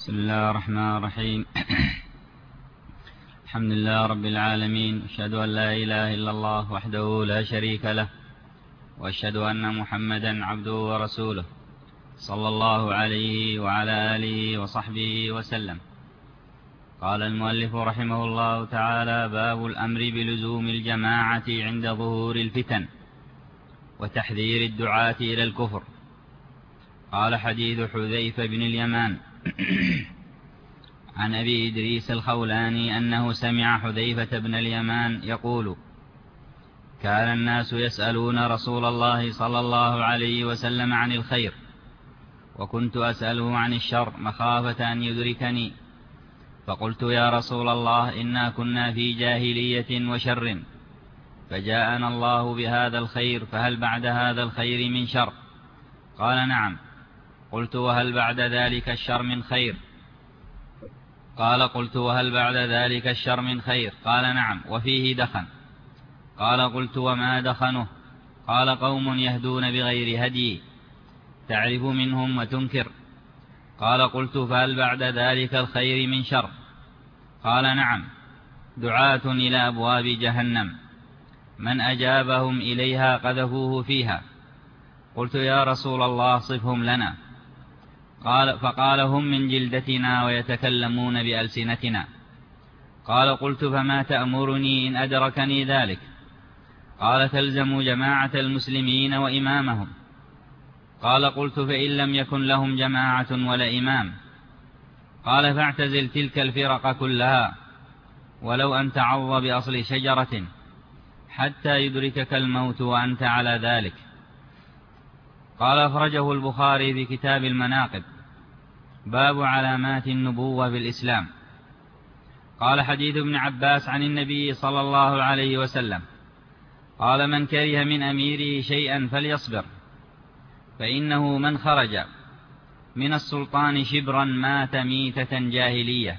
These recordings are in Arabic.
بسم الله الرحمن الرحيم. الحمد لله رب العالمين، أشهد أن لا إله إلا الله وحده لا شريك له، وأشهد أن محمدا عبده ورسوله صلى الله عليه وعلى آله وصحبه وسلم. قال المؤلف رحمه الله تعالى: باب الأمر بلزوم الجماعة عند ظهور الفتن وتحذير الدعاة إلى الكفر. قال: حديث حذيفة بن اليمان عن أبي إدريس الخولاني أنه سمع حذيفة بن اليمان يقول: كان الناس يسألون رسول الله صلى الله عليه وسلم عن الخير، وكنت أسأله عن الشر مخافة أن يدركني، فقلت: يا رسول الله، إنا كنا في جاهلية وشر، فجاءنا الله بهذا الخير، فهل بعد هذا الخير من شر؟ قال: نعم. قلت: وهل بعد ذلك الشر من خير؟ قال: قلت: وهل بعد ذلك الشر من خير؟ قال: نعم، وفيه دخن. قال: قلت: وما دخنه؟ قال: قوم يهدون بغير هدي، تعرف منهم وتنكر. قال: قلت: فهل بعد ذلك الخير من شر؟ قال: نعم، دعاة إلى أبواب جهنم، من أجابهم إليها قذفوه فيها. قلت: يا رسول الله، صفهم لنا. فقال: هم من جلدتنا ويتكلمون بألسنتنا. قال: قلت: فما تأمرني إن أدركني ذلك؟ قال: تلزم جماعة المسلمين وإمامهم. قال: قلت: فإن لم يكن لهم جماعة ولا إمام؟ قال: فاعتزل تلك الفرق كلها، ولو أن تعض بأصل شجرة حتى يدركك الموت وأنت على ذلك. قال: أخرجه البخاري في كتاب المناقب، باب علامات النبوة بالإسلام. قال: حديث ابن عباس عن النبي صلى الله عليه وسلم قال: من كره من أميره شيئا فليصبر، فإنه من خرج من السلطان شبرا مات ميتة جاهلية.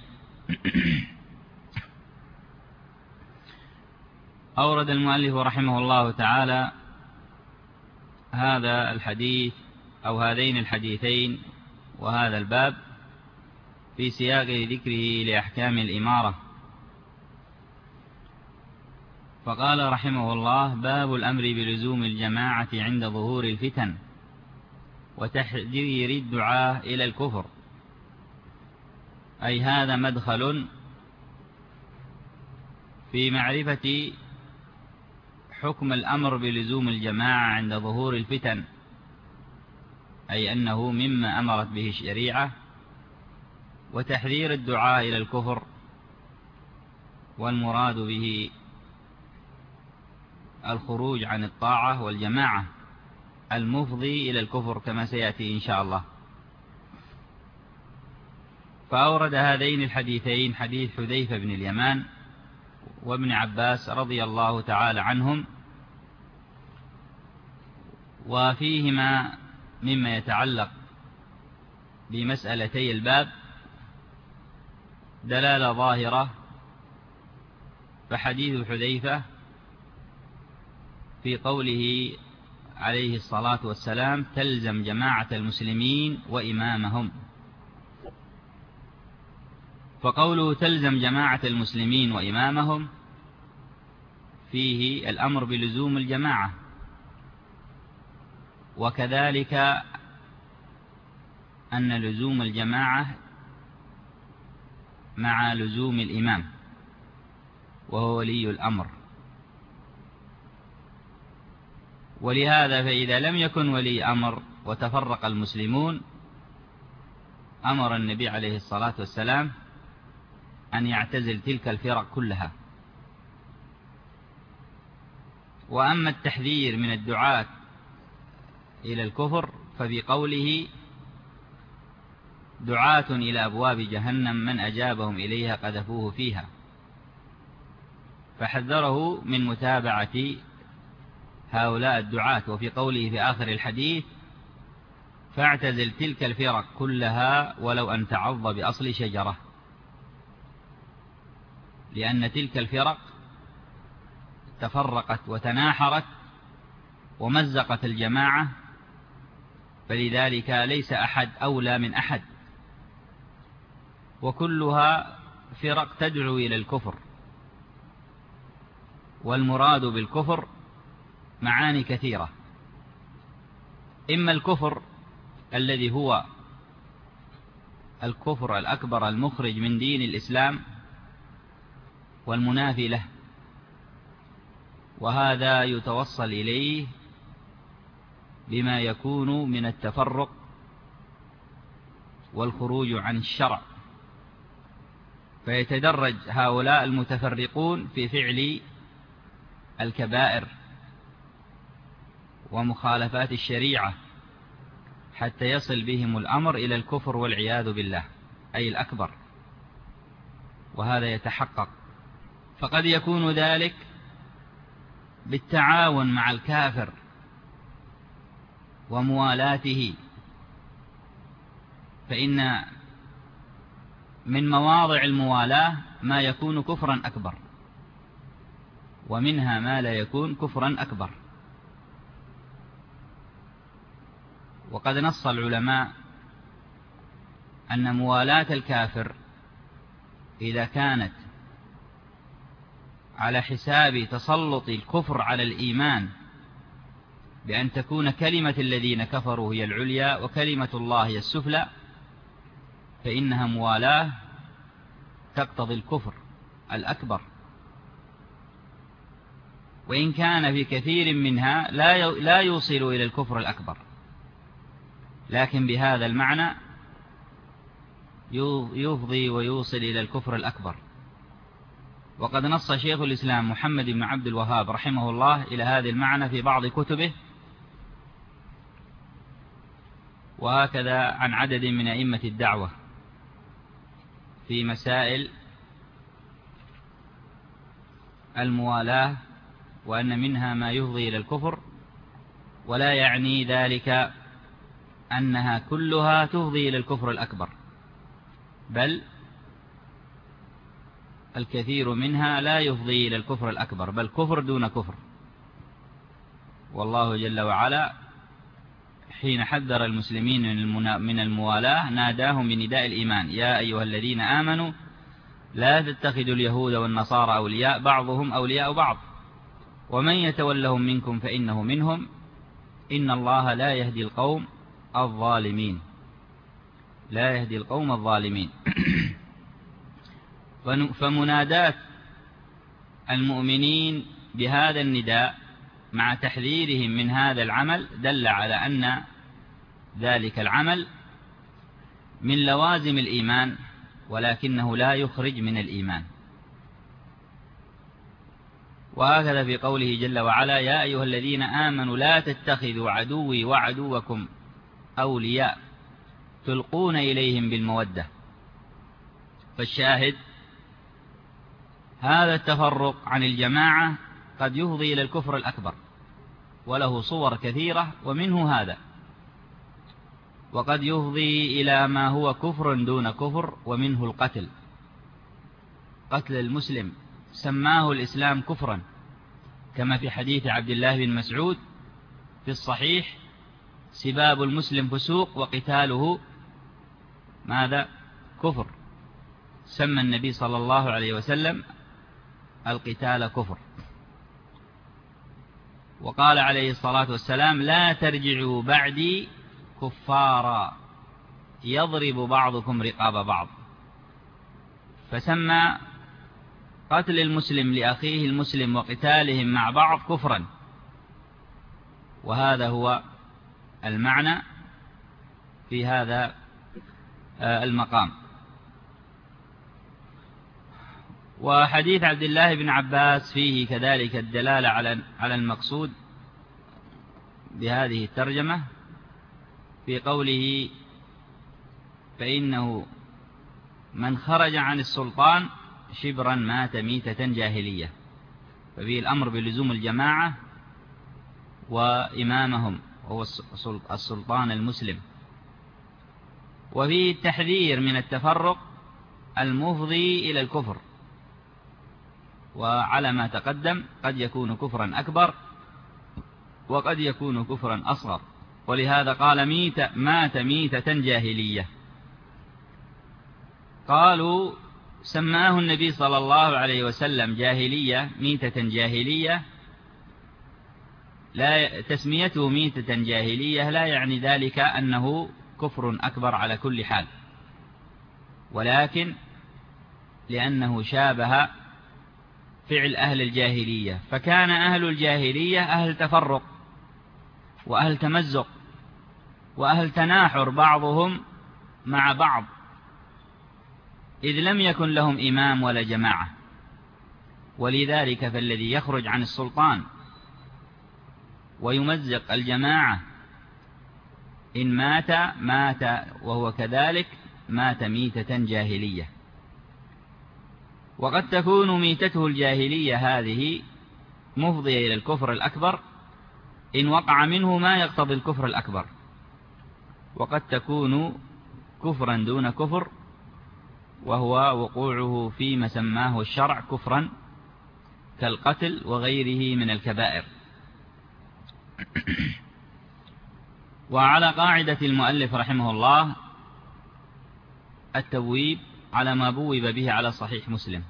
أورد المؤلف رحمه الله تعالى هذا الحديث أو هذين الحديثين وهذا الباب في سياق ذكره لأحكام الإمارة. فقال رحمه الله: باب الأمر بلزوم الجماعة عند ظهور الفتن وتحذير الدعاة إلى الكفر. أي هذا مدخل في معرفة حكم الأمر بلزوم الجماعة عند ظهور الفتن، أي أنه مما أمرت به الشريعة، وتحذير الدعاء إلى الكفر، والمراد به الخروج عن الطاعة والجماعة المفضي إلى الكفر كما سيأتي إن شاء الله. فأورد هذين الحديثين، حديث حذيفة بن اليمان وابن عباس رضي الله تعالى عنهم، وفيهما مما يتعلق بمسألتي الباب دلالة ظاهرة. فحديث حذيفة في قوله عليه الصلاة والسلام: تلزم جماعة المسلمين وإمامهم. فقوله تلزم جماعة المسلمين وإمامهم فيه الأمر بلزوم الجماعة، وكذلك أن لزوم الجماعة مع لزوم الإمام، وهو ولي الأمر. ولهذا فإذا لم يكن ولي أمر وتفرق المسلمون، أمر النبي عليه الصلاة والسلام أن يعتزل تلك الفرق كلها. وأما التحذير من الدعاة إلى الكفر ففي قوله: دعاة إلى أبواب جهنم، من أجابهم إليها قذفوه فيها، فحذره من متابعة هؤلاء الدعاة. وفي قوله في آخر الحديث: فاعتزل تلك الفرق كلها ولو أن تعض بأصل شجرة، لأن تلك الفرق تفرقت وتناحرت ومزقت الجماعة، فلذلك ليس أحد أولى من أحد، وكلها فرق تدعو إلى الكفر. والمراد بالكفر معاني كثيرة، إما الكفر الذي هو الكفر الأكبر المخرج من دين الإسلام والمنافي له، وهذا يتوصل إليه بما يكون من التفرق والخروج عن الشرع، فيتدرج هؤلاء المتفرقون في فعل الكبائر ومخالفات الشريعة حتى يصل بهم الأمر إلى الكفر والعياذ بالله، أي الأكبر. وهذا يتحقق، فقد يكون ذلك بالتعاون مع الكافر وموالاته، فإن من مواضع الموالاة ما يكون كفرا أكبر، ومنها ما لا يكون كفرا أكبر. وقد نص العلماء أن موالاة الكافر إذا كانت على حساب تسلط الكفر على الإيمان، بأن تكون كلمة الذين كفروا هي العليا وكلمة الله هي السفلى، فإنها موالاة تقتضي الكفر الأكبر، وإن كان في كثير منها لا يوصل إلى الكفر الأكبر، لكن بهذا المعنى يفضي ويوصل إلى الكفر الأكبر. وقد نص شيخ الإسلام محمد بن عبد الوهاب رحمه الله إلى هذا المعنى في بعض كتبه، وهكذا عن عدد من أئمة الدعوة في مسائل الموالاة، وأن منها ما يفضي إلى الكفر، ولا يعني ذلك أنها كلها تفضي إلى الكفر الأكبر، بل الكثير منها لا يفضي إلى الكفر الأكبر، بل كفر دون كفر. والله جل وعلا حين حذر المسلمين من الموالاة ناداهم بنداء الإيمان: يا أيها الذين آمنوا لا تتخذوا اليهود والنصارى أولياء بعضهم أولياء بعض ومن يتولهم منكم فإنه منهم إن الله لا يهدي القوم الظالمين. لا يهدي القوم الظالمين. فمنادات المؤمنين بهذا النداء مع تحذيرهم من هذا العمل دل على أن ذلك العمل من لوازم الإيمان، ولكنه لا يخرج من الإيمان. وهكذا في قوله جل وعلا: يا أيها الذين آمنوا لا تتخذوا عدوي وعدوكم أولياء تلقون إليهم بالمودة. فالشاهد هذا التفرق عن الجماعة قد يفضي إلى الكفر الأكبر، وله صور كثيرة، ومنه هذا. وقد يفضي إلى ما هو كفر دون كفر، ومنه القتل. قتل المسلم سماه الإسلام كفرا، كما في حديث عبد الله بن مسعود في الصحيح: سباب المسلم فسوق وقتاله ماذا؟ كفر. سمى النبي صلى الله عليه وسلم القتال كفر. وقال عليه الصلاة والسلام: لا ترجعوا بعدي كفارا يضرب بعضكم رقاب بعض. فسمى قتل المسلم لأخيه المسلم وقتالهم مع بعض كفرا، وهذا هو المعنى في هذا المقام. وحديث عبد الله بن عباس فيه كذلك الدلالة على المقصود بهذه الترجمة في قوله: فإنه من خرج عن السلطان شبرا مات ميتة جاهلية. ففيه الأمر بلزوم الجماعة وإمامهم هو السلطان المسلم، وفيه التحذير من التفرق المفضي إلى الكفر. وعلى ما تقدم قد يكون كفرا أكبر وقد يكون كفرا أصغر، ولهذا قال مات ميتة جاهلية. قالوا سماه النبي صلى الله عليه وسلم جاهلية، ميتة جاهلية. لا تسميته ميتة جاهلية لا يعني ذلك أنه كفر أكبر على كل حال، ولكن لأنه شابه فعل أهل الجاهلية، فكان أهل الجاهلية أهل تفرق وأهل تمزق وأهل تناحر بعضهم مع بعض، إذ لم يكن لهم إمام ولا جماعة. ولذلك فالذي يخرج عن السلطان ويمزق الجماعة إن مات وهو كذلك، مات ميتة جاهلية. وقد تكون ميتته الجاهلية هذه مفضية إلى الكفر الأكبر إن وقع منه ما يقتضي الكفر الأكبر، وقد تكون كفرا دون كفر، وهو وقوعه فيما سماه الشرع كفرا كالقتل وغيره من الكبائر. وعلى قاعدة المؤلف رحمه الله التبويب على ما بوب به على صحيح مسلم.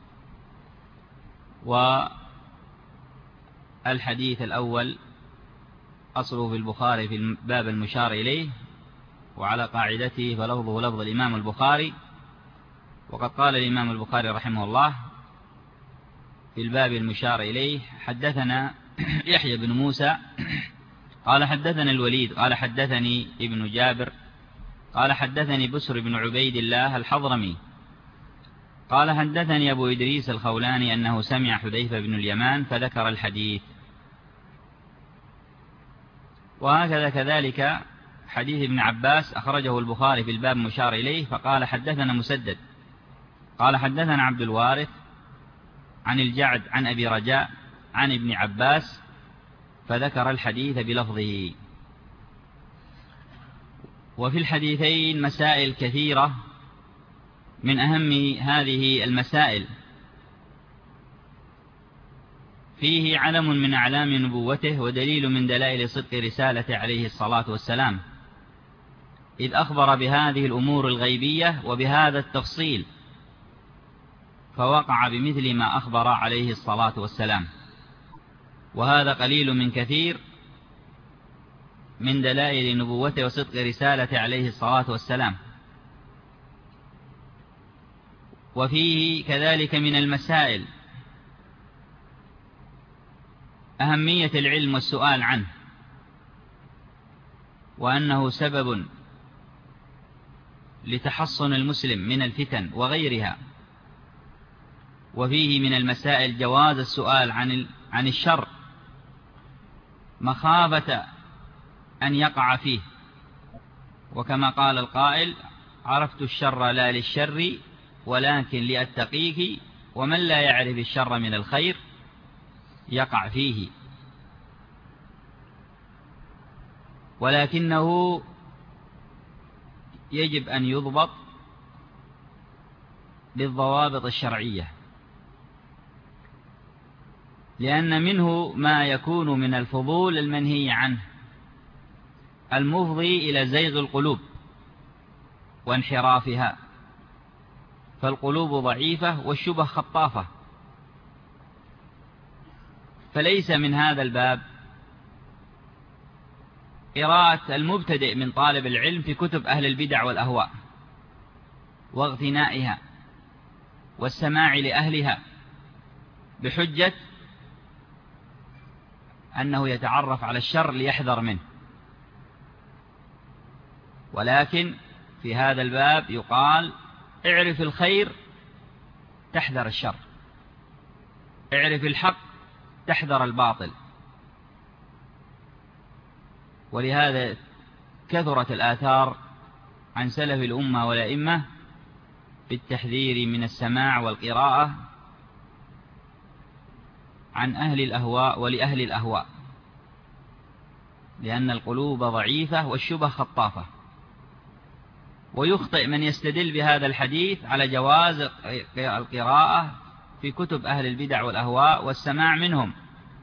والحديث الأول أصله في البخاري في الباب المشار إليه، وعلى قاعدته فلفظه لفظ الإمام البخاري. وقد قال الإمام البخاري رحمه الله في الباب المشار إليه: حدثنا يحيى بن موسى قال حدثنا الوليد قال حدثني ابن جابر قال حدثني بسر بن عبيد الله الحضرمي قال حدثني أبو إدريس الخولاني أنه سمع حذيفة بن اليمان فذكر الحديث. وهكذا كذلك حديث ابن عباس أخرجه البخاري في الباب مشار إليه، فقال حدثنا مسدد قال حدثنا عبد الوارث عن الجعد عن أبي رجاء عن ابن عباس فذكر الحديث بلفظه. وفي الحديثين مسائل كثيرة، من أهم هذه المسائل فيه علم من أعلام نبوته ودليل من دلائل صدق رسالته عليه الصلاة والسلام، إذ أخبر بهذه الأمور الغيبية وبهذا التفصيل، فوقع بمثل ما أخبر عليه الصلاة والسلام. وهذا قليل من كثير من دلائل نبوته وصدق رسالته عليه الصلاة والسلام. وفيه كذلك من المسائل أهمية العلم والسؤال عنه، وأنه سبب لتحصن المسلم من الفتن وغيرها. وفيه من المسائل جواز السؤال عن الشر مخافة أن يقع فيه، وكما قال القائل: عرفت الشر لا للشر ولكن لأتقيه، ومن لا يعرف الشر من الخير يقع فيه. ولكنه يجب أن يضبط بالضوابط الشرعية، لأن منه ما يكون من الفضول المنهي عنه المفضي إلى زيغ القلوب وانحرافها، فالقلوب ضعيفة والشبه خطافة. فليس من هذا الباب قراءة المبتدئ من طالب العلم في كتب أهل البدع والأهواء واغتنائها والسماع لأهلها بحجة أنه يتعرف على الشر ليحذر منه. ولكن في هذا الباب يقال: اعرف الخير تحذر الشر، اعرف الحق تحذر الباطل. ولهذا كثرت الآثار عن سلف الأمة والأئمة بالتحذير من السماع والقراءة عن أهل الأهواء ولأهل الأهواء، لأن القلوب ضعيفة والشبه خطافة. ويخطئ من يستدل بهذا الحديث على جواز القراءة في كتب أهل البدع والأهواء والسماع منهم،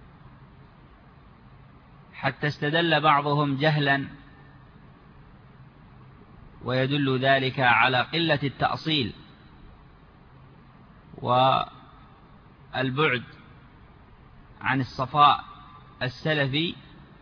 حتى استدل بعضهم جهلا، ويدل ذلك على قلة التأصيل والبعد عن الصفاء السلفي،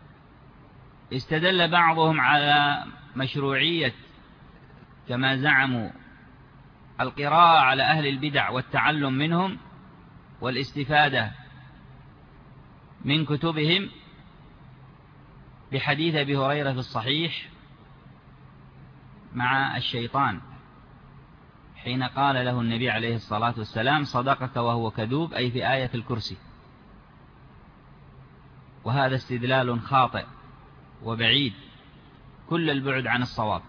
استدل بعضهم على مشروعية كما زعموا القراءة على أهل البدع والتعلم منهم والاستفادة من كتبهم بحديث أبي هريرة في الصحيح مع الشيطان حين قال له النبي عليه الصلاة والسلام: صدقك وهو كذوب، أي في آية الكرسي. وهذا استدلال خاطئ وبعيد كل البعد عن الصواب،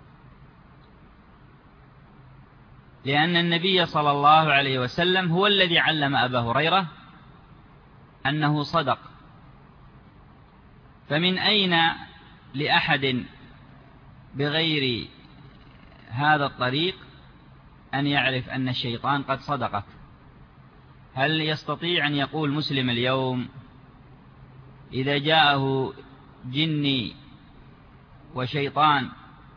لأن النبي صلى الله عليه وسلم هو الذي علم أبا هريرة أنه صدق. فمن أين لأحد بغير هذا الطريق أن يعرف أن الشيطان قد صدقك؟ هل يستطيع أن يقول مسلم اليوم إذا جاءه جني وشيطان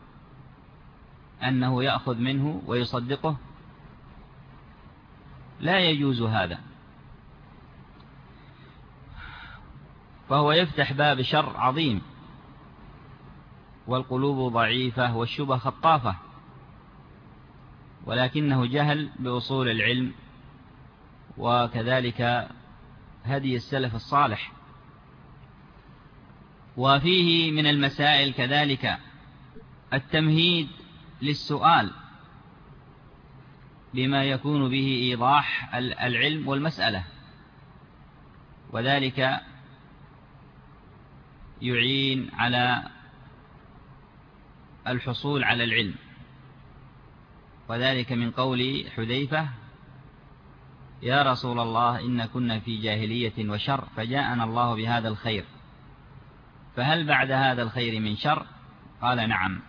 أنه يأخذ منه ويصدقه؟ لا يجوز هذا، فهو يفتح باب شر عظيم، والقلوب ضعيفة والشبه خطافة، ولكنه جهل بأصول العلم وكذلك هدي السلف الصالح. وفيه من المسائل كذلك التمهيد للسؤال بما يكون به إيضاح العلم والمسألة، وذلك يعين على الحصول على العلم، وذلك من قول حذيفة: يا رسول الله إن كنا في جاهلية وشر، فجاءنا الله بهذا الخير، فهل بعد هذا الخير من شر؟ قال: نعم.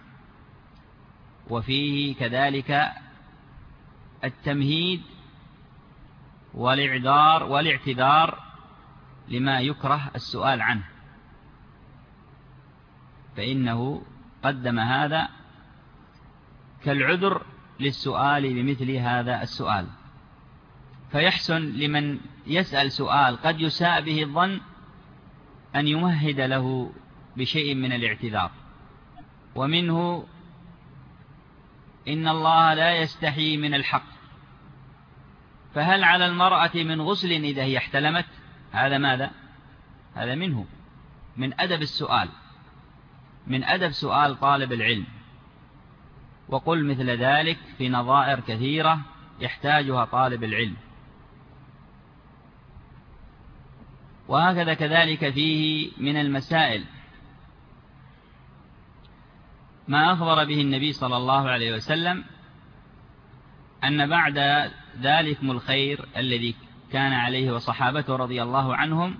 وفيه كذلك التمهيد والاعتذار لما يكره السؤال عنه، فإنه قدم هذا كالعذر للسؤال بمثل هذا السؤال. فيحسن لمن يسأل سؤال قد يساء به الظن أن يمهد له بشيء من الاعتذار. ومنه: إن الله لا يستحي من الحق، فهل على المرأة من غسل إذا هي احتلمت؟ هذا ماذا؟ هذا منه من أدب السؤال، من أدب سؤال طالب العلم. وقل مثل ذلك في نظائر كثيرة يحتاجها طالب العلم. وهكذا كذلك فيه من المسائل ما أخبر به النبي صلى الله عليه وسلم أن بعد ذلكم الخير الذي كان عليه وصحابته رضي الله عنهم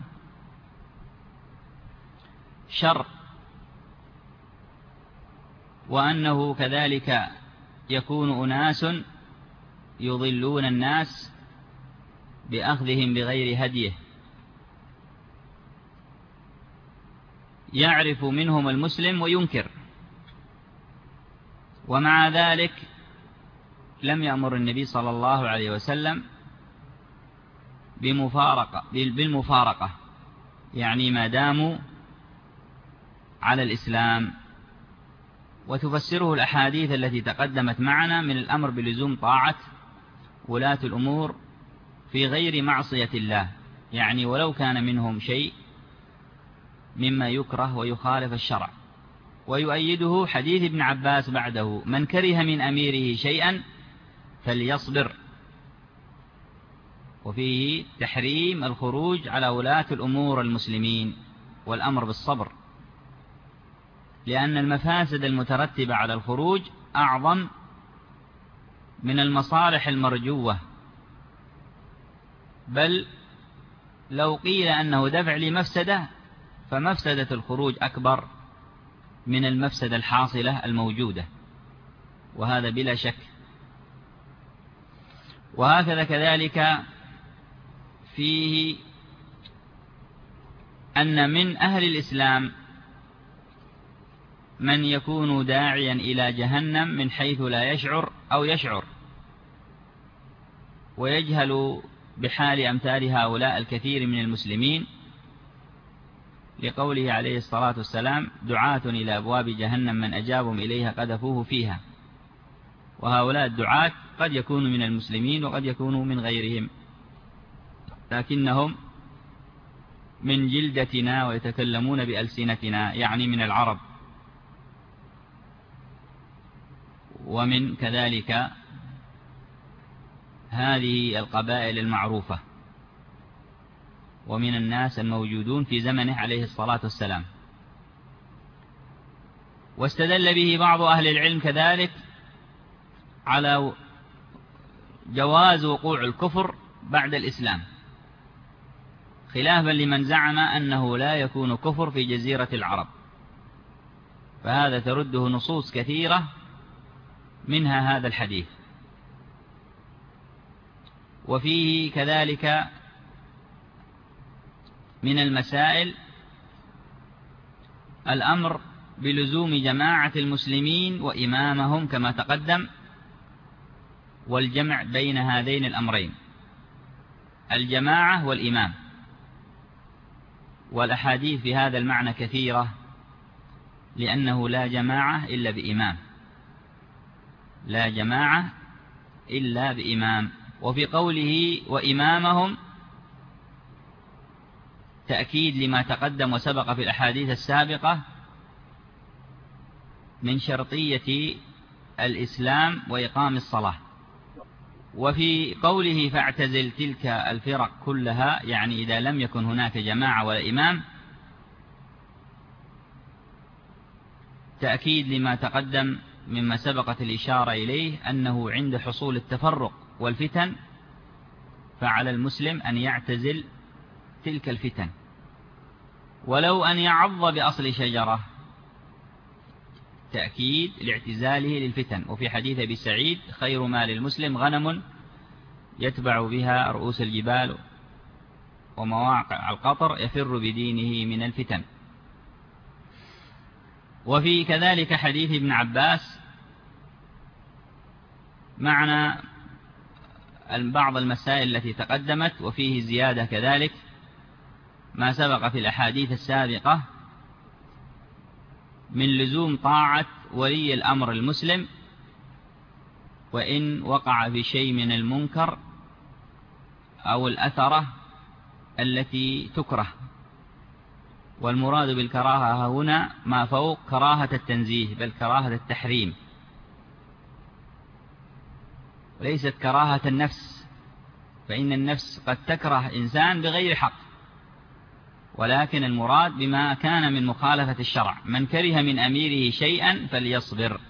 شر، وأنه كذلك يكون أناس يضلون الناس بأخذهم بغير هديه، يعرف منهم المسلم وينكر، ومع ذلك لم يأمر النبي صلى الله عليه وسلم بالمفارقة، يعني ما داموا على الإسلام. وتفسره الأحاديث التي تقدمت معنا من الأمر بلزوم طاعة ولاة الأمور في غير معصية الله، يعني ولو كان منهم شيء مما يكره ويخالف الشرع. ويؤيده حديث ابن عباس بعده: من كره من أميره شيئا فليصبر. وفيه تحريم الخروج على ولاة الأمور المسلمين والأمر بالصبر، لأن المفاسد المترتبة على الخروج أعظم من المصالح المرجوة، بل لو قيل أنه دفع لمفسدة فمفسدة الخروج أكبر من المفسدة الحاصلة الموجودة، وهذا بلا شك. وهكذا كذلك فيه أن من أهل الإسلام من يكون داعيا إلى جهنم من حيث لا يشعر أو يشعر، ويجهل بحال أمثال هؤلاء الكثير من المسلمين، لقوله عليه الصلاة والسلام: دعاة إلى أبواب جهنم من أجابهم إليها قذفوه فيها. وهؤلاء الدعاة قد يكونوا من المسلمين وقد يكونوا من غيرهم، لكنهم من جلدتنا ويتكلمون بألسنتنا، يعني من العرب، ومن كذلك هذه القبائل المعروفة، ومن الناس الموجودون في زمنه عليه الصلاة والسلام. واستدل به بعض أهل العلم كذلك على جواز وقوع الكفر بعد الإسلام، خلافا لمن زعم أنه لا يكون كفر في جزيرة العرب، فهذا ترده نصوص كثيرة منها هذا الحديث. وفيه كذلك من المسائل الأمر بلزوم جماعة المسلمين وإمامهم كما تقدم، والجمع بين هذين الأمرين، الجماعة والإمام. والأحاديث في هذا المعنى كثيرة، لأنه لا جماعة إلا بإمام، لا جماعة إلا بإمام. وفي قوله وإمامهم تأكيد لما تقدم وسبق في الأحاديث السابقة من شرطية الإسلام وإقام الصلاة. وفي قوله فاعتزل تلك الفرق كلها، يعني إذا لم يكن هناك جماعة ولا إمام، تأكيد لما تقدم مما سبقت الإشارة إليه، أنه عند حصول التفرق والفتن فعلى المسلم أن يعتزل تلك الفتن، ولو أن يعض بأصل شجرة، تأكيد لاعتزاله للفتن. وفي حديث أبي سعيد: خير ما للمسلم غنم يتبع بها رؤوس الجبال ومواقع القطر يفر بدينه من الفتن. وفي كذلك حديث ابن عباس معنى بعض المسائل التي تقدمت، وفيه زيادة كذلك ما سبق في الأحاديث السابقة من لزوم طاعة ولي الأمر المسلم، وإن وقع في شيء من المنكر أو الأثرة التي تكره. والمراد بالكراهة هنا ما فوق كراهة التنزيه، بل كراهة التحريم، وليست كراهة النفس، فإن النفس قد تكره إنسان بغير حق، ولكن المراد بما كان من مخالفة الشرع. من كره من أميره شيئا فليصبر،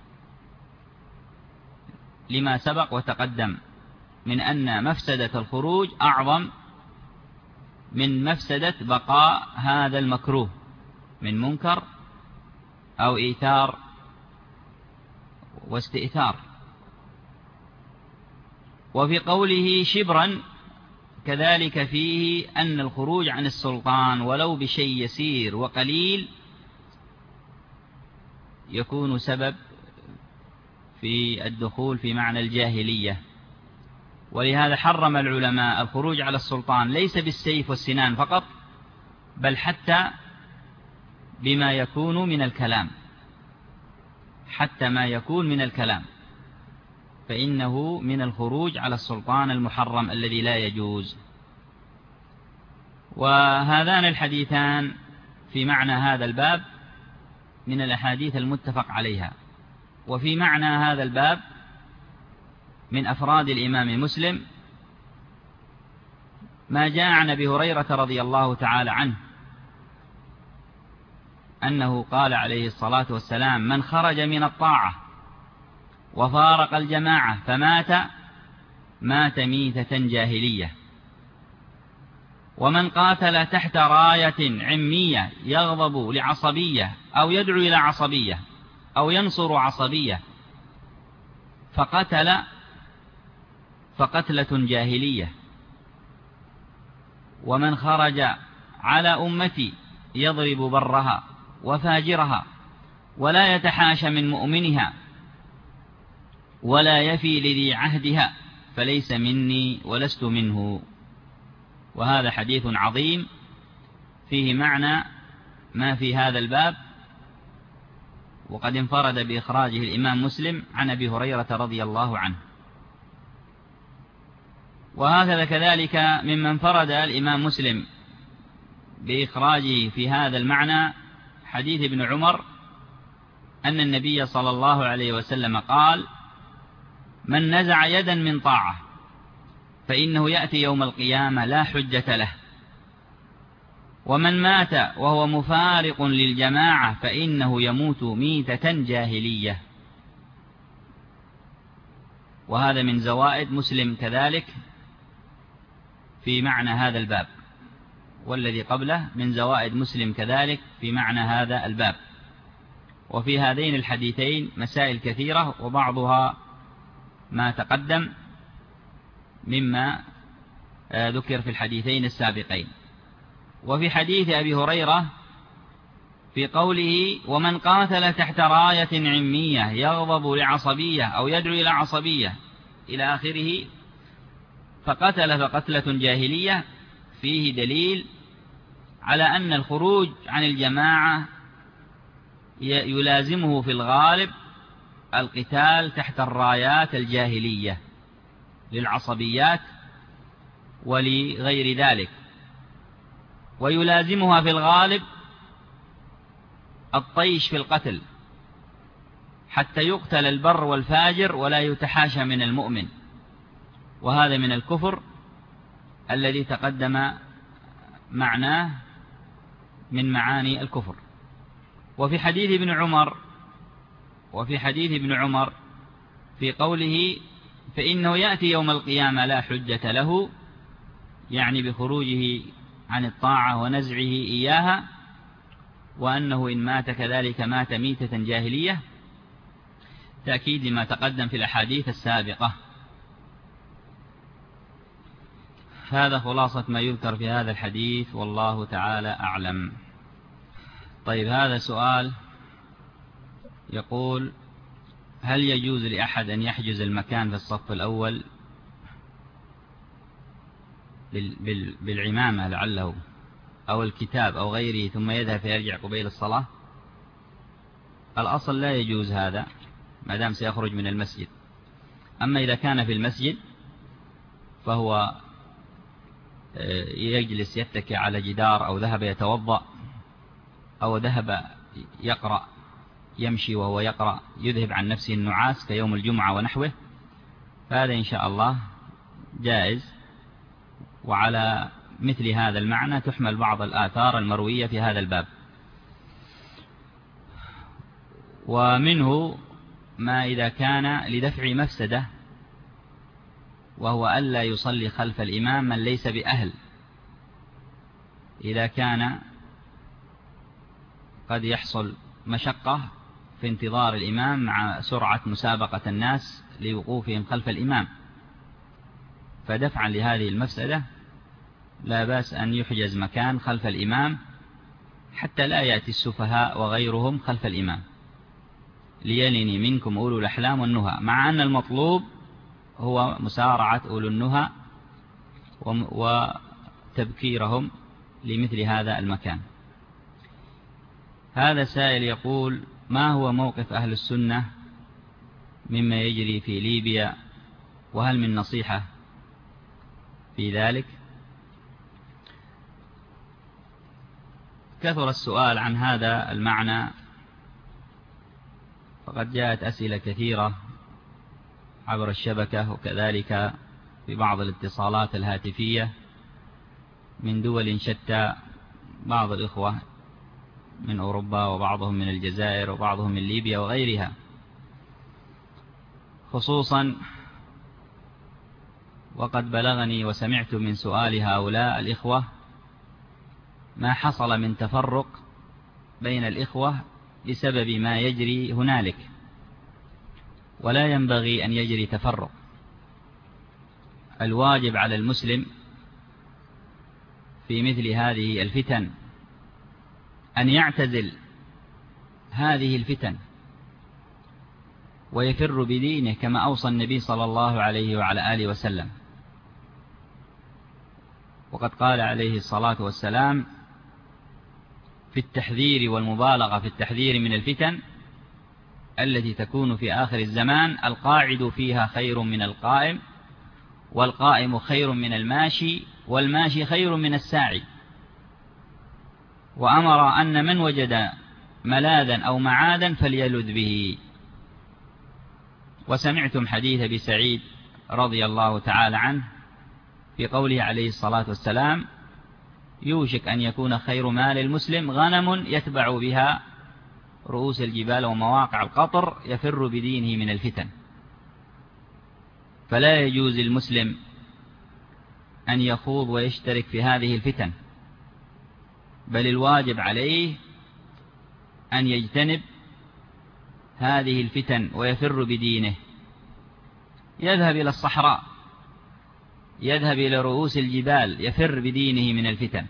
لما سبق وتقدم من أن مفسدة الخروج أعظم من مفسدة بقاء هذا المكروه من منكر أو إيثار واستئثار. وفي قوله شبرا كذلك فيه أن الخروج عن السلطان ولو بشيء يسير وقليل يكون سبب في الدخول في معنى الجاهلية. ولهذا حرم العلماء الخروج على السلطان ليس بالسيف والسنان فقط، بل حتى بما يكون من الكلام، حتى ما يكون من الكلام، فإنه من الخروج على السلطان المحرم الذي لا يجوز. وهذان الحديثان في معنى هذا الباب من الأحاديث المتفق عليها. وفي معنى هذا الباب من أفراد الإمام مسلم ما جاء عن أبي هريرة رضي الله تعالى عنه أنه قال عليه الصلاة والسلام: من خرج من الطاعة وفارق الجماعة فمات مات ميتة جاهلية. ومن قاتل تحت راية عمية يغضب لعصبية أو يدعو إلى عصبية أو ينصر عصبية فقتل فقتلة جاهلية. ومن خرج على أمتي يضرب برها وفاجرها ولا يتحاشى من مؤمنها ولا يفي لذي عهدها فليس مني ولست منه. وهذا حديث عظيم فيه معنى ما في هذا الباب، وقد انفرد بإخراجه الإمام مسلم عن أبي هريرة رضي الله عنه. وهكذا كذلك ممن انفرد الإمام مسلم بإخراجه في هذا المعنى حديث ابن عمر أن النبي صلى الله عليه وسلم قال: من نزع يدا من طاعة فإنه يأتي يوم القيامة لا حجة له، ومن مات وهو مفارق للجماعة فإنه يموت ميتة جاهلية. وهذا من زوائد مسلم كذلك في معنى هذا الباب، والذي قبله من زوائد مسلم كذلك في معنى هذا الباب. وفي هذين الحديثين مسائل كثيرة، وبعضها ما تقدم مما ذكر في الحديثين السابقين. وفي حديث أبي هريرة في قوله: ومن قاتل تحت راية عمية يغضب لعصبية أو يدعو إلى عصبية إلى آخره فقتل فقتلة جاهلية، فيه دليل على أن الخروج عن الجماعة يلازمه في الغالب القتال تحت الرايات الجاهلية للعصبيات ولغير ذلك، ويلازمها في الغالب الطيش في القتل حتى يقتل البر والفاجر ولا يتحاشى من المؤمن، وهذا من الكفر الذي تقدم معناه من معاني الكفر. وفي حديث ابن عمر في قوله: فإنه يأتي يوم القيامة لا حجة له، يعني بخروجه عن الطاعة ونزعه إياها، وأنه إن مات كذلك مات ميتة جاهلية، تأكيد لما تقدم في الأحاديث السابقة. هذا خلاصة ما يذكر في هذا الحديث، والله تعالى أعلم. طيب، هذا سؤال يقول: هل يجوز لأحد أن يحجز المكان في الصف الأول بالعمامة لعله أو الكتاب أو غيره ثم يذهب فيرجع قبيل الصلاة؟ الأصل لا يجوز هذا ما دام سيخرج من المسجد. أما إذا كان في المسجد فهو يجلس يتكئ على جدار، أو ذهب يتوضأ، أو ذهب يقرأ، يمشي وهو يقرأ يذهب عن نفسه النعاس كيوم الجمعة ونحوه، فهذا إن شاء الله جائز. وعلى مثل هذا المعنى تحمل بعض الآثار المروية في هذا الباب. ومنه ما إذا كان لدفع مفسدة، وهو ألا يصلي خلف الإمام من ليس بأهل، إذا كان قد يحصل مشقة في انتظار الإمام مع سرعة مسابقة الناس لوقوفهم خلف الإمام، فدفعا لهذه المفسدة لا بأس أن يحجز مكان خلف الإمام حتى لا يأتي السفهاء وغيرهم خلف الإمام، ليلني منكم أولو الأحلام والنهى، مع أن المطلوب هو مسارعة أولو النهى وتبكيرهم لمثل هذا المكان. هذا سائل يقول: ما هو موقف أهل السنة مما يجري في ليبيا، وهل من نصيحة في ذلك؟ كثر السؤال عن هذا المعنى، فقد جاءت أسئلة كثيرة عبر الشبكة، وكذلك في بعض الاتصالات الهاتفية من دول شتى، بعض الإخوة من أوروبا وبعضهم من الجزائر وبعضهم من ليبيا وغيرها، خصوصا وقد بلغني وسمعت من سؤال هؤلاء الإخوة ما حصل من تفرق بين الإخوة بسبب ما يجري هنالك، ولا ينبغي أن يجري تفرق. الواجب على المسلم في مثل هذه الفتن أن يعتزل هذه الفتن ويفر بدينه كما أوصى النبي صلى الله عليه وعلى آله وسلم. وقد قال عليه الصلاة والسلام في التحذير والمبالغة في التحذير من الفتن التي تكون في آخر الزمان: القاعد فيها خير من القائم، والقائم خير من الماشي، والماشي خير من الساعي. وأمر أن من وجد ملاذا أو معادا فليلذ به. وسمعتم حديث أبي سعيد رضي الله تعالى عنه في قوله عليه الصلاة والسلام: يوشك أن يكون خير مال المسلم غنم يتبع بها رؤوس الجبال ومواقع القطر يفر بدينه من الفتن. فلا يجوز للمسلم أن يخوض ويشترك في هذه الفتن، بل الواجب عليه أن يجتنب هذه الفتن ويفر بدينه. يذهب إلى الصحراء، يذهب إلى رؤوس الجبال، يفر بدينه من الفتن.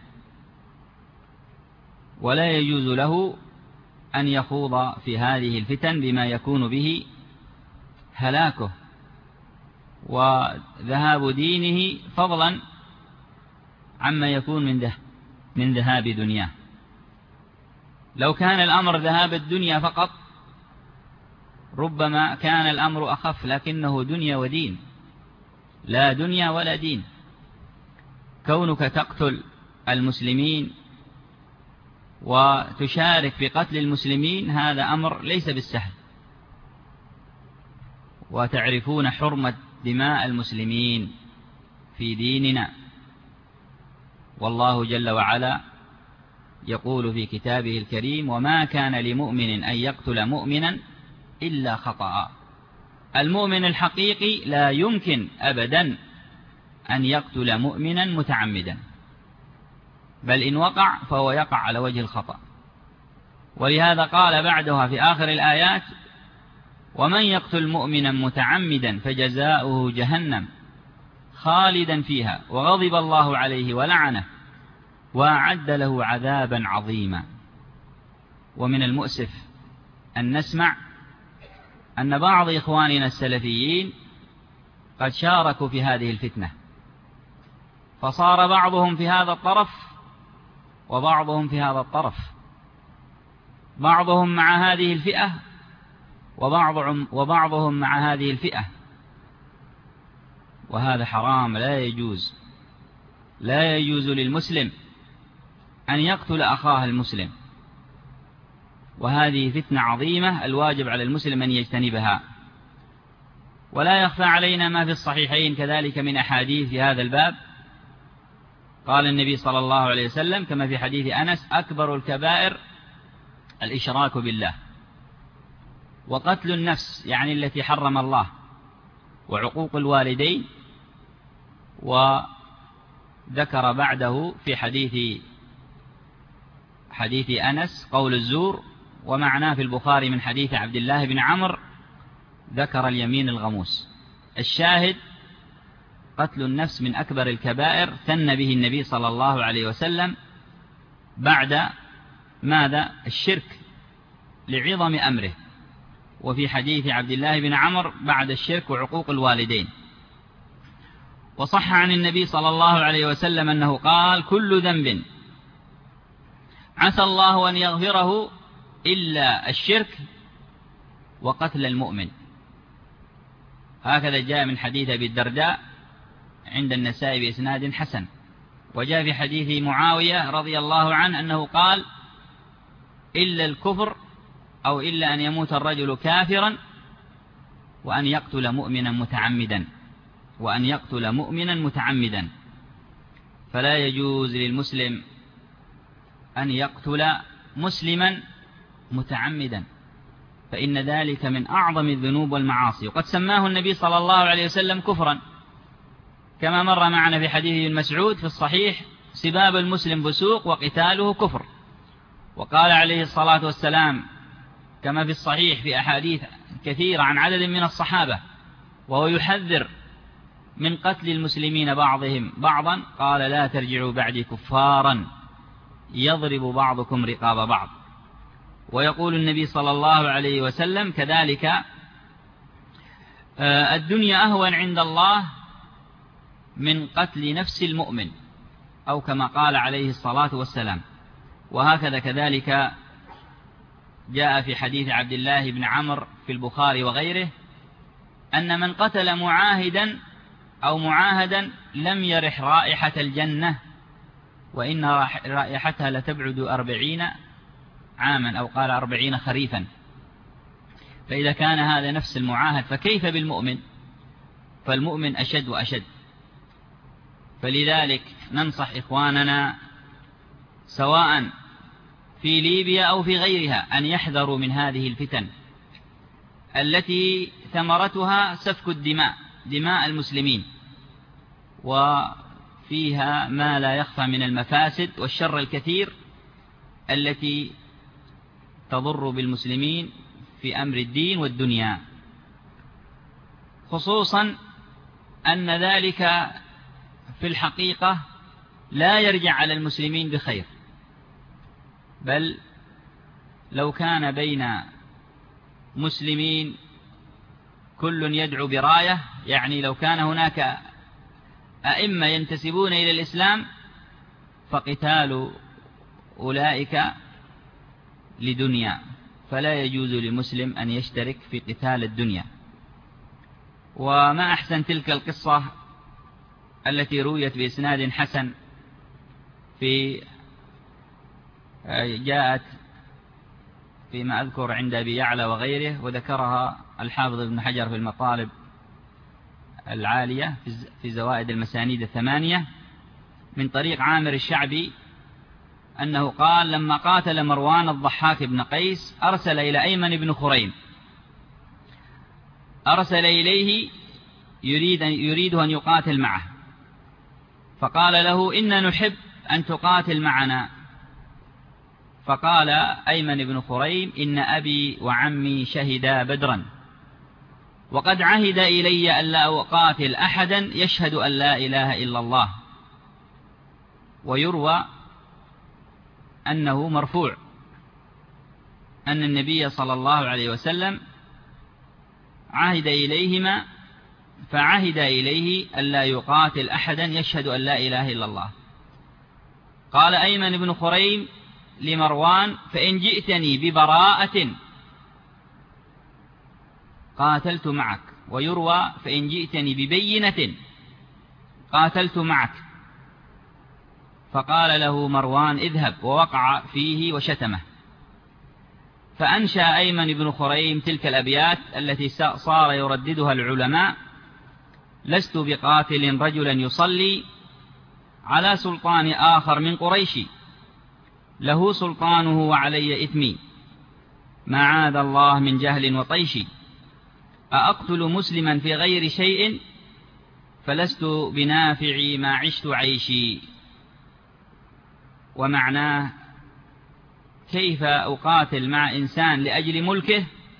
ولا يجوز له أن يخوض في هذه الفتن بما يكون به هلاكه وذهاب دينه، فضلا عما يكون من ذهاب دنياه. لو كان الأمر ذهاب الدنيا فقط ربما كان الأمر أخف، لكنه دنيا ودين، لا دنيا ولا دين. كونك تقتل المسلمين وتشارك في قتل المسلمين هذا أمر ليس بالسهل. وتعرفون حرمة دماء المسلمين في ديننا، والله جل وعلا يقول في كتابه الكريم: وما كان لمؤمن أن يقتل مؤمنا إلا خطأ. المؤمن الحقيقي لا يمكن أبدا أن يقتل مؤمنا متعمدا، بل إن وقع فهو يقع على وجه الخطأ. ولهذا قال بعدها في آخر الآيات: ومن يقتل مؤمنا متعمدا فجزاؤه جهنم خالدا فيها وغضب الله عليه ولعنه وأعد له عذابا عظيما. ومن المؤسف أن نسمع أن بعض إخواننا السلفيين قد شاركوا في هذه الفتنة، فصار بعضهم في هذا الطرف وبعضهم في هذا الطرف، بعضهم مع هذه الفئة وبعضهم مع هذه الفئة، وهذا حرام. لا يجوز للمسلم أن يقتل أخاه المسلم، وهذه فتنة عظيمة الواجب على المسلم أن يجتنبها. ولا يخفى علينا ما في الصحيحين كذلك من أحاديث في هذا الباب. قال النبي صلى الله عليه وسلم كما في حديث أنس: أكبر الكبائر الإشراك بالله، وقتل النفس يعني التي حرم الله، وعقوق الوالدين. وذكر بعده في حديث أنس قول الزور، ومعناه في البخاري من حديث عبد الله بن عمرو ذكر اليمين الغموس. الشاهد قتل النفس من أكبر الكبائر ثنى به النبي صلى الله عليه وسلم بعد ماذا؟ الشرك لعظم أمره. وفي حديث عبد الله بن عمرو بعد الشرك وعقوق الوالدين. وصح عن النبي صلى الله عليه وسلم أنه قال: كل ذنب عسى الله أن يغفره إلا الشرك وقتل المؤمن. هكذا جاء من حديث أبي الدرداء عند النسائي بإسناد حسن. وجاء في حديث معاوية رضي الله عنه أنه قال: إلا الكفر، أو إلا أن يموت الرجل كافرا وأن يقتل مؤمنا متعمدا. فلا يجوز للمسلم أن يقتل مسلما متعمدا، فإن ذلك من أعظم الذنوب والمعاصي. وقد سماه النبي صلى الله عليه وسلم كفرا، كما مر معنا في حديث ابن مسعود في الصحيح: سباب المسلم فسوق وقتاله كفر. وقال عليه الصلاة والسلام كما في الصحيح في أحاديث كثيرة عن عدد من الصحابة وهو يحذر من قتل المسلمين بعضهم بعضا، قال: لا ترجعوا بعدي كفارا يضرب بعضكم رقاب بعض. ويقول النبي صلى الله عليه وسلم كذلك الدنيا أهون عند الله من قتل نفس المؤمن، أو كما قال عليه الصلاة والسلام. وهكذا كذلك جاء في حديث عبد الله بن عمرو في البخاري وغيره أن من قتل معاهدا أو معاهدا لم يرح رائحة الجنة، وإن رائحتها لتبعد 40 عاما، أو قال 40 خريفا. فإذا كان هذا نفس المعاهد فكيف بالمؤمن؟ فالمؤمن أشد وأشد. فلذلك ننصح إخواننا سواء في ليبيا أو في غيرها أن يحذروا من هذه الفتن التي ثمرتها سفك الدماء، دماء المسلمين، وفيها ما لا يخفى من المفاسد والشر الكثير التي تضر بالمسلمين في أمر الدين والدنيا، خصوصا أن ذلك في الحقيقة لا يرجع على المسلمين بخير، بل لو كان بين مسلمين كل يدعو براية، يعني لو كان هناك أئمة ينتسبون إلى الإسلام فقتال أولئك لدنيا، فلا يجوز لمسلم أن يشترك في قتال الدنيا. وما أحسن تلك القصة التي رويت بإسناد حسن جاءت فيما أذكر عند أبي يعلى وغيره، وذكرها الحافظ ابن حجر في المطالب العالية في زوائد المسانيد 8 من طريق عامر الشعبي أنه قال: لما قاتل مروان الضحاك بن قيس أرسل إلى أيمن بن خريم، أرسل إليه يريد أن يقاتل معه، فقال له: إنا نحب أن تقاتل معنا. فقال أيمن بن خريم: إن أبي وعمي شهدا بدرا، وقد عهد إلي ألا أقاتل أحدا يشهد أن لا إله إلا الله. ويروى أنه مرفوع أن النبي صلى الله عليه وسلم عهد إليهما، فعهد إليه ألا يقاتل أحدا يشهد أن لا إله إلا الله. قال أيمن بن خريم لمروان: فإن جئتني ببراءة قاتلت معك. ويروى: فإن جئتني ببينة قاتلت معك. فقال له مروان: اذهب، ووقع فيه وشتمه. فأنشأ أيمن بن خريم تلك الأبيات التي صار يرددها العلماء: لست بقاتل رجلا يصلي على سلطان آخر من قريش، له سلطانه وعلي إثمي، معاذ الله من جهل وطيش، أأقتل مسلما في غير شيء، فلست بنافعي ما عشت عيشي. ومعناه: كيف أقاتل مع إنسان لأجل ملكه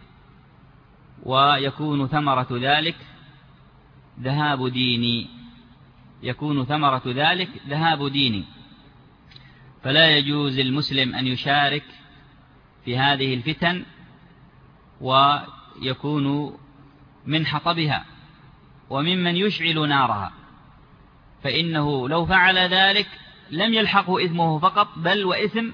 ويكون ثمرة ذلك ذهاب ديني، يكون ثمرة ذلك ذهاب ديني. فلا يجوز المسلم أن يشارك في هذه الفتن ويكون من حطبها وممن يشعل نارها، فإنه لو فعل ذلك لم يلحقه إثمه فقط، بل وإثم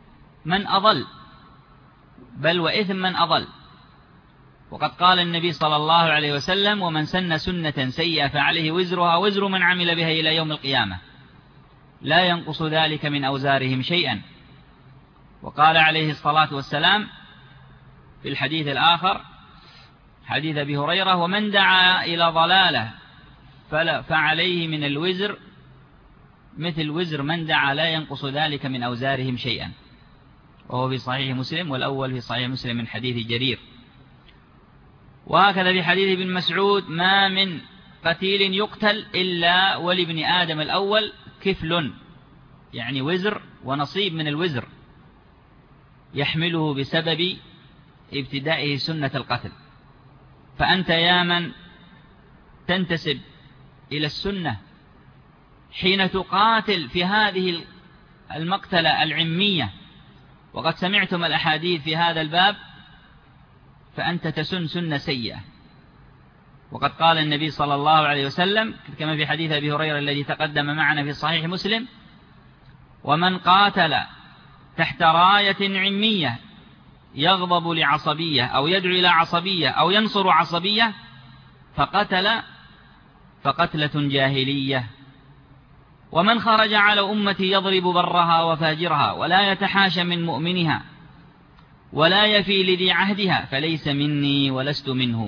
من أضل. وقد قال النبي صلى الله عليه وسلم: ومن سن سنة سيئة فعليه وزرها وزر من عمل بها إلى يوم القيامة، لا ينقص ذلك من أوزارهم شيئا. وقال عليه الصلاة والسلام في الحديث الآخر، حديث أبي هريرة: ومن دعا إلى ضلالة فعليه من الوزر مثل وزر من دعا، لا ينقص ذلك من أوزارهم شيئا. وهو في صحيح مسلم، والأول في صحيح مسلم من حديث جرير. وهكذا في حديث ابن مسعود: ما من قتيل يقتل إلا ولابن آدم الأول كفل، يعني وزر ونصيب من الوزر يحمله بسبب ابتدائه سنة القتل. فأنت يا من تنتسب إلى السنة حين تقاتل في هذه المقتلة العمية، وقد سمعتم الأحاديث في هذا الباب، فأنت تسن سنة سيئة، وقد قال النبي صلى الله عليه وسلم كما في حديث أبي هريرة الذي تقدم معنا في صحيح مسلم: ومن قاتل تحت راية عمية يغضب لعصبية أو يدعو إلى عصبية أو ينصر عصبية فقتل فقتلة جاهلية. ومن خرج على أمتي يضرب برها وفاجرها ولا يتحاشى من مؤمنها ولا يفي لذي عهدها فليس مني ولست منه.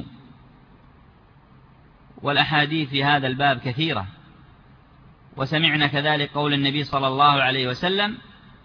والأحاديث في هذا الباب كثيرة. وسمعنا كذلك قول النبي صلى الله عليه وسلم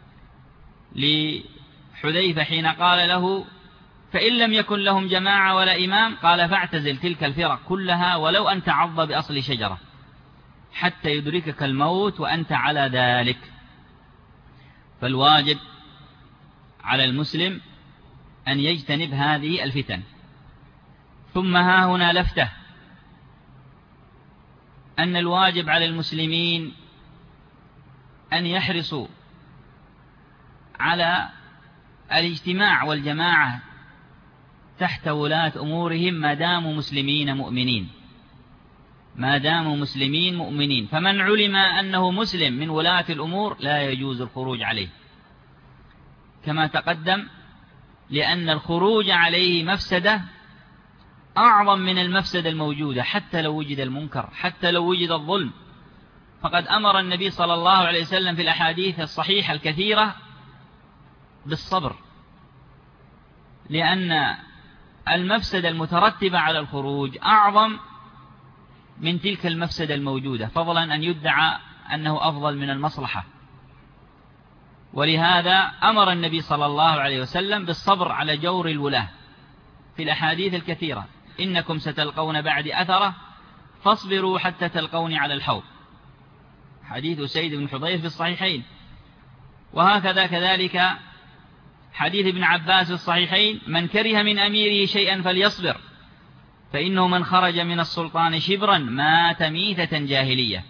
لحذيفة حين قال له: فإن لم يكن لهم جماعة ولا إمام، قال: فاعتزل تلك الفرق كلها ولو أن تعض بأصل شجرة حتى يدركك الموت وأنت على ذلك. فالواجب على المسلم أن يجتنب هذه الفتن. ثم ها هنا لفتة: أن الواجب على المسلمين أن يحرصوا على الاجتماع والجماعة تحت ولاة أمورهم ما داموا مسلمين مؤمنين، ما داموا مسلمين مؤمنين. فمن علم أنه مسلم من ولاة الأمور لا يجوز الخروج عليه كما تقدم، لأن الخروج عليه مفسدة أعظم من المفسدة الموجودة حتى لو وجد المنكر، حتى لو وجد الظلم. فقد أمر النبي صلى الله عليه وسلم في الأحاديث الصحيحة الكثيرة بالصبر، لأن المفسدة المترتبة على الخروج أعظم من تلك المفسدة الموجودة، فضلا أن يدعى أنه أفضل من المصلحة. ولهذا أمر النبي صلى الله عليه وسلم بالصبر على جور الولاة في الأحاديث الكثيرة: إنكم ستلقون بعد أثرة فاصبروا حتى تلقوني على الحوض، حديث سيد بن حضير في الصحيحين. وهكذا كذلك حديث ابن عباس في الصحيحين: من كره من أميره شيئا فليصبر فإنه من خرج من السلطان شبرا مات ميتة جاهلية.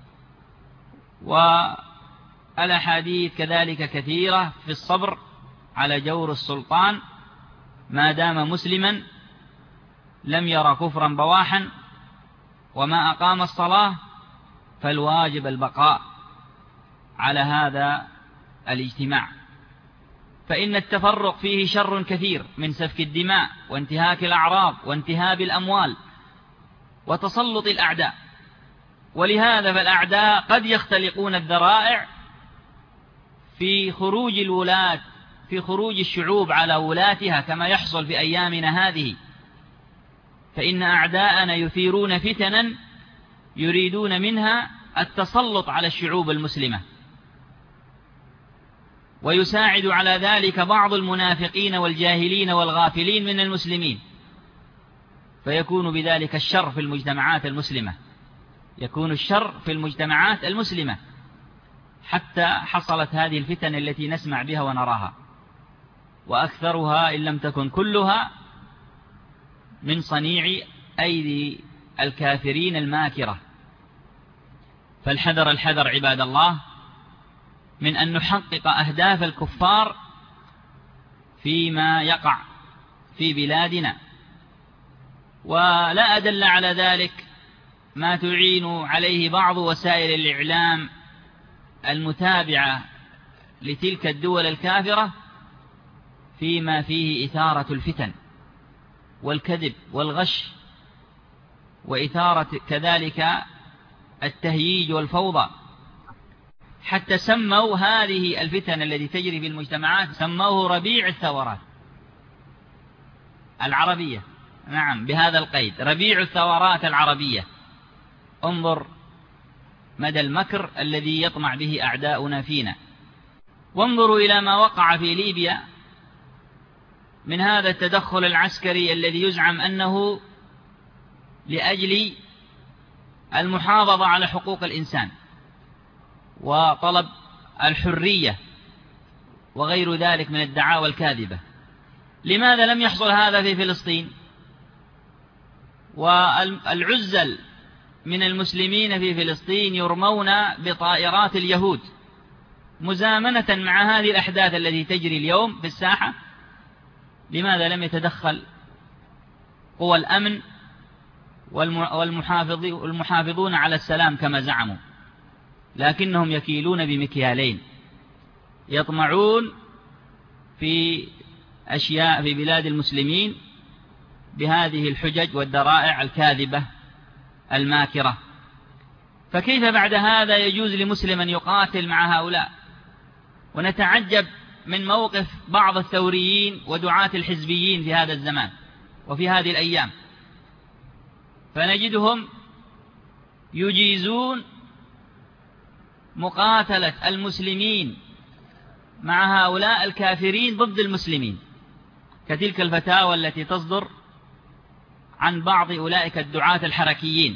والأحاديث كذلك كثيرة في الصبر على جور السلطان ما دام مسلما لم يرى كفرا بواحا وما أقام الصلاة، فالواجب البقاء على هذا الاجتماع. فإن التفرق فيه شر كثير من سفك الدماء وانتهاك الأعراض وانتهاب الأموال وتسلط الأعداء. ولهذا فالأعداء قد يختلقون الذرائع في خروج الولاة، في خروج الشعوب على ولاتها كما يحصل في أيامنا هذه. فإن أعداءنا يثيرون فتنا يريدون منها التسلط على الشعوب المسلمة، ويساعد على ذلك بعض المنافقين والجاهلين والغافلين من المسلمين، فيكون بذلك الشر في المجتمعات المسلمة، يكون الشر في المجتمعات المسلمة، حتى حصلت هذه الفتن التي نسمع بها ونراها، وأكثرها إن لم تكن كلها من صنيع أيدي الكافرين الماكرة. فالحذر الحذر عباد الله من أن نحقق أهداف الكفار فيما يقع في بلادنا. ولا أدل على ذلك ما تعين عليه بعض وسائل الإعلام المتابعة لتلك الدول الكافرة فيما فيه إثارة الفتن والكذب والغش، وإثارة كذلك التهييج والفوضى. حتى سموا هذه الفتن التي تجري في المجتمعات سموه ربيع الثورات العربية. نعم، بهذا القيد، ربيع الثورات العربية. انظر مدى المكر الذي يطمع به أعداؤنا فينا. وانظروا إلى ما وقع في ليبيا من هذا التدخل العسكري الذي يزعم أنه لأجل المحافظة على حقوق الإنسان وطلب الحرية وغير ذلك من الدعاوى الكاذبة. لماذا لم يحصل هذا في فلسطين؟ والعزل من المسلمين في فلسطين يرمون بطائرات اليهود مزامنة مع هذه الأحداث التي تجري اليوم في الساحة. لماذا لم يتدخل قوى الأمن والمحافظون على السلام كما زعموا، لكنهم يكيلون بمكيالين، يطمعون في أشياء في بلاد المسلمين بهذه الحجج والذرائع الكاذبة الماكرة. فكيف بعد هذا يجوز لمسلم أن يقاتل مع هؤلاء؟ ونتعجب من موقف بعض الثوريين ودعاة الحزبيين في هذا الزمان وفي هذه الأيام، فنجدهم يجيزون مقاتلة المسلمين مع هؤلاء الكافرين ضد المسلمين، كتلك الفتاوى التي تصدر عن بعض أولئك الدعاة الحركيين.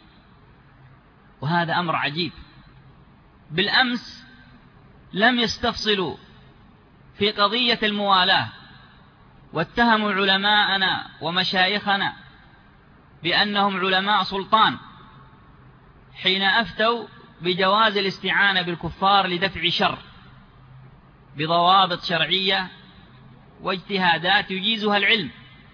وهذا أمر عجيب. بالأمس لم يستفصلوا في قضية الموالاة، واتهموا علماءنا ومشايخنا بأنهم علماء سلطان حين أفتوا بجواز الاستعانة بالكفار لدفع شر بضوابط شرعية واجتهادات يجيزها العلم،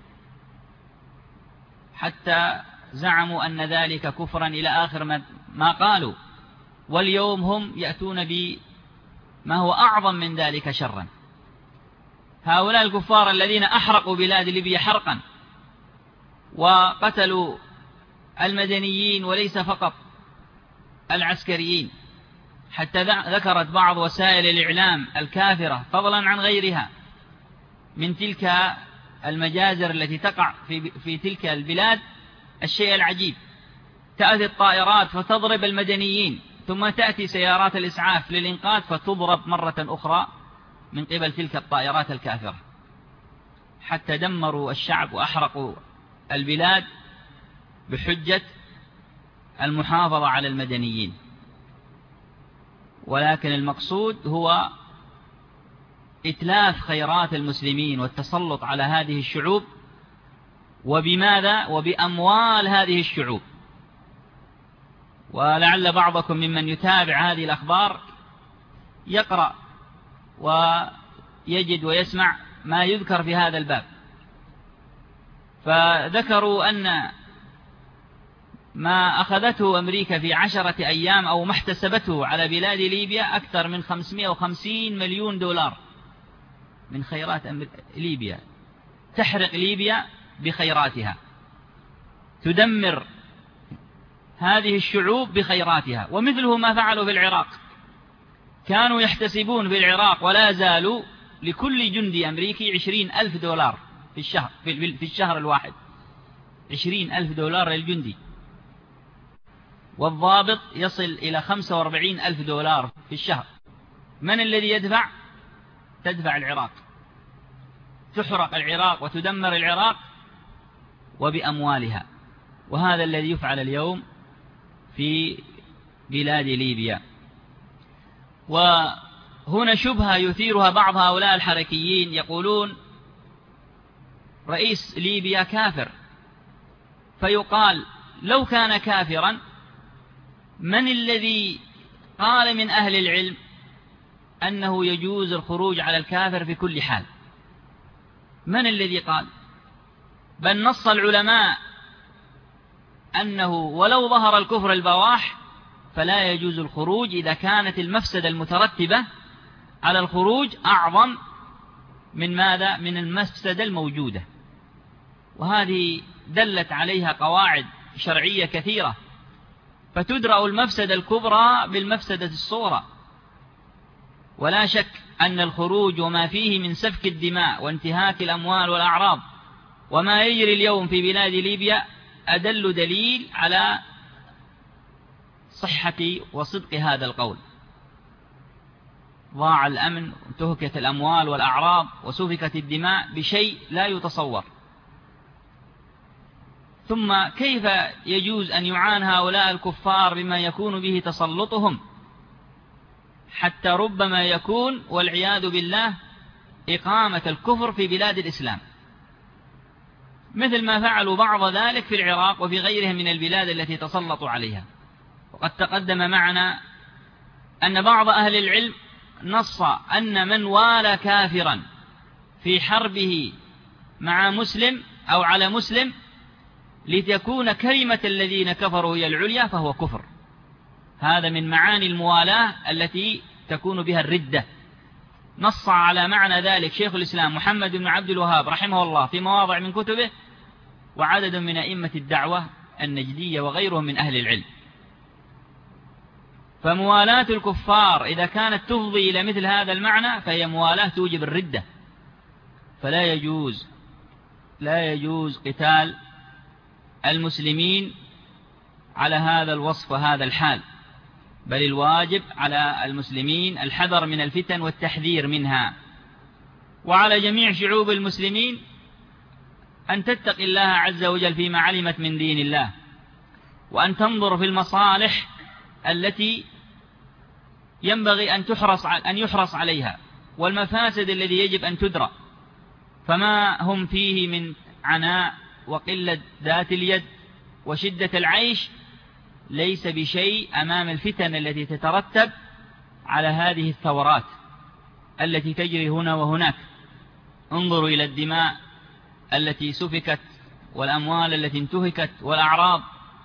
حتى زعموا أن ذلك كفرا إلى آخر ما قالوا. واليوم هم يأتون بما هو أعظم من ذلك شرا. هؤلاء الكفار الذين أحرقوا بلاد ليبيا حرقا وقتلوا المدنيين وليس فقط العسكريين، حتى ذكرت بعض وسائل الإعلام الكافرة فضلا عن غيرها من تلك المجازر التي تقع في تلك البلاد الشيء العجيب: تأتي الطائرات فتضرب المدنيين، ثم تأتي سيارات الإسعاف للإنقاذ فتضرب مرة أخرى من قبل تلك الطائرات الكافرة، حتى دمروا الشعب وأحرقوا البلاد بحجة المحافظة على المدنيين. ولكن المقصود هو إتلاف خيرات المسلمين والتسلط على هذه الشعوب. وبماذا؟ وبأموال هذه الشعوب. ولعل بعضكم ممن يتابع هذه الأخبار يقرأ ويجد ويسمع ما يذكر في هذا الباب. فذكروا أن ما أخذته أمريكا في 10 أيام أو ما احتسبته على بلاد ليبيا أكثر من 550 مليون دولار من خيرات ليبيا. تحرق ليبيا بخيراتها، تدمر هذه الشعوب بخيراتها. ومثله ما فعلوا في العراق، كانوا يحتسبون في العراق ولا زالوا لكل جندي أمريكي 20,000 دولار في الشهر الواحد. 20,000 دولار للجندي، والضابط يصل إلى 45,000 دولار في الشهر. من الذي يدفع؟ تدفع العراق. تحرق العراق وتدمر العراق وبأموالها. وهذا الذي يفعل اليوم في بلاد ليبيا. وهنا شبهة يثيرها بعض هؤلاء الحركيين، يقولون رئيس ليبيا كافر، فيقال لو كان كافرا من الذي قال من أهل العلم أنه يجوز الخروج على الكافر في كل حال؟ من الذي قال؟ بل نص العلماء أنه ولو ظهر الكفر البواح فلا يجوز الخروج إذا كانت المفسدة المترتبة على الخروج أعظم من ماذا؟ من المفسدة الموجودة. وهذه دلت عليها قواعد شرعية كثيرة، فتدرأ المفسدة الكبرى بالمفسدة الصغرى. ولا شك أن الخروج وما فيه من سفك الدماء وانتهاك الأموال والأعراض وما يجري اليوم في بلاد ليبيا أدل دليل على صحة وصدق هذا القول. ضاع الأمن وانتهكت الأموال والأعراض وسفكت الدماء بشيء لا يتصور. ثم كيف يجوز أن يعان هؤلاء الكفار بما يكون به تسلطهم، حتى ربما يكون والعياذ بالله إقامة الكفر في بلاد الإسلام، مثل ما فعلوا بعض ذلك في العراق وفي غيرها من البلاد التي تسلطوا عليها. وقد تقدم معنا أن بعض أهل العلم نص أن من والى كافرا في حربه مع مسلم أو على مسلم لتكون كلمة الذين كفروا هي العليا فهو كفر. هذا من معاني الموالاة التي تكون بها الردة. نص على معنى ذلك شيخ الإسلام محمد بن عبد الوهاب رحمه الله في مواضع من كتبه، وعدد من أئمة الدعوة النجدية وغيرهم من أهل العلم. فموالاة الكفار إذا كانت تفضي إلى مثل هذا المعنى فهي موالاة توجب الردة، فلا يجوز قتال المسلمين على هذا الوصف وهذا الحال، بل الواجب على المسلمين الحذر من الفتن والتحذير منها، وعلى جميع شعوب المسلمين أن تتقي الله عز وجل فيما علمت من دين الله، وأن تنظر في المصالح التي ينبغي أن يحرص عليها، والمفاسد الذي يجب أن تدرى. فما هم فيه من عناء وقلة ذات اليد وشدة العيش ليس بشيء أمام الفتن التي تترتب على هذه الثورات التي تجري هنا وهناك. انظروا إلى الدماء التي سفكت والأموال التي انتهكت والأعراض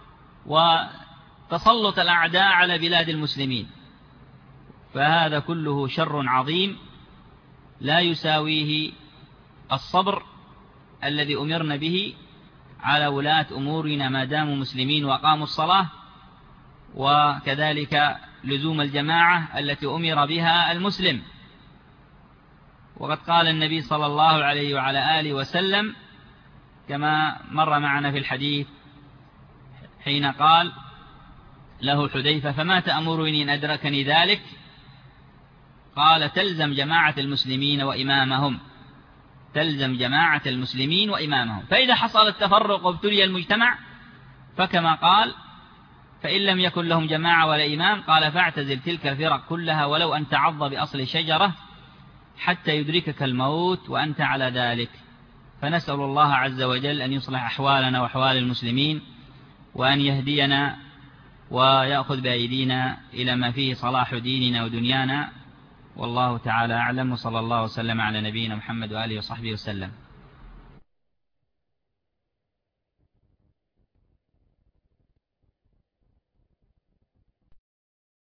وتسلط الأعداء على بلاد المسلمين، فهذا كله شر عظيم لا يساويه الصبر الذي أمرنا به على ولاة أمورنا ما داموا مسلمين وقاموا الصلاة، وكذلك لزوم الجماعة التي أمر بها المسلم. وقد قال النبي صلى الله عليه وعلى آله وسلم كما مر معنا في الحديث حين قال له حذيفة: فما تأمرني إن أدركني ذلك؟ قال: تلزم جماعة المسلمين وإمامهم، تلزم جماعة المسلمين وإمامهم. فإذا حصل التفرق وابتلي المجتمع فكما قال: فإن لم يكن لهم جماعة ولا إمام، قال: فاعتزل تلك الفرق كلها ولو أن تعض بأصل شجرة حتى يدركك الموت وأنت على ذلك. فنسأل الله عز وجل أن يصلح أحوالنا وأحوال المسلمين، وأن يهدينا ويأخذ بأيدينا إلى ما فيه صلاح ديننا ودنيانا. والله تعالى أعلم، وصلى الله وسلم على نبينا محمد وآله وصحبه وسلم.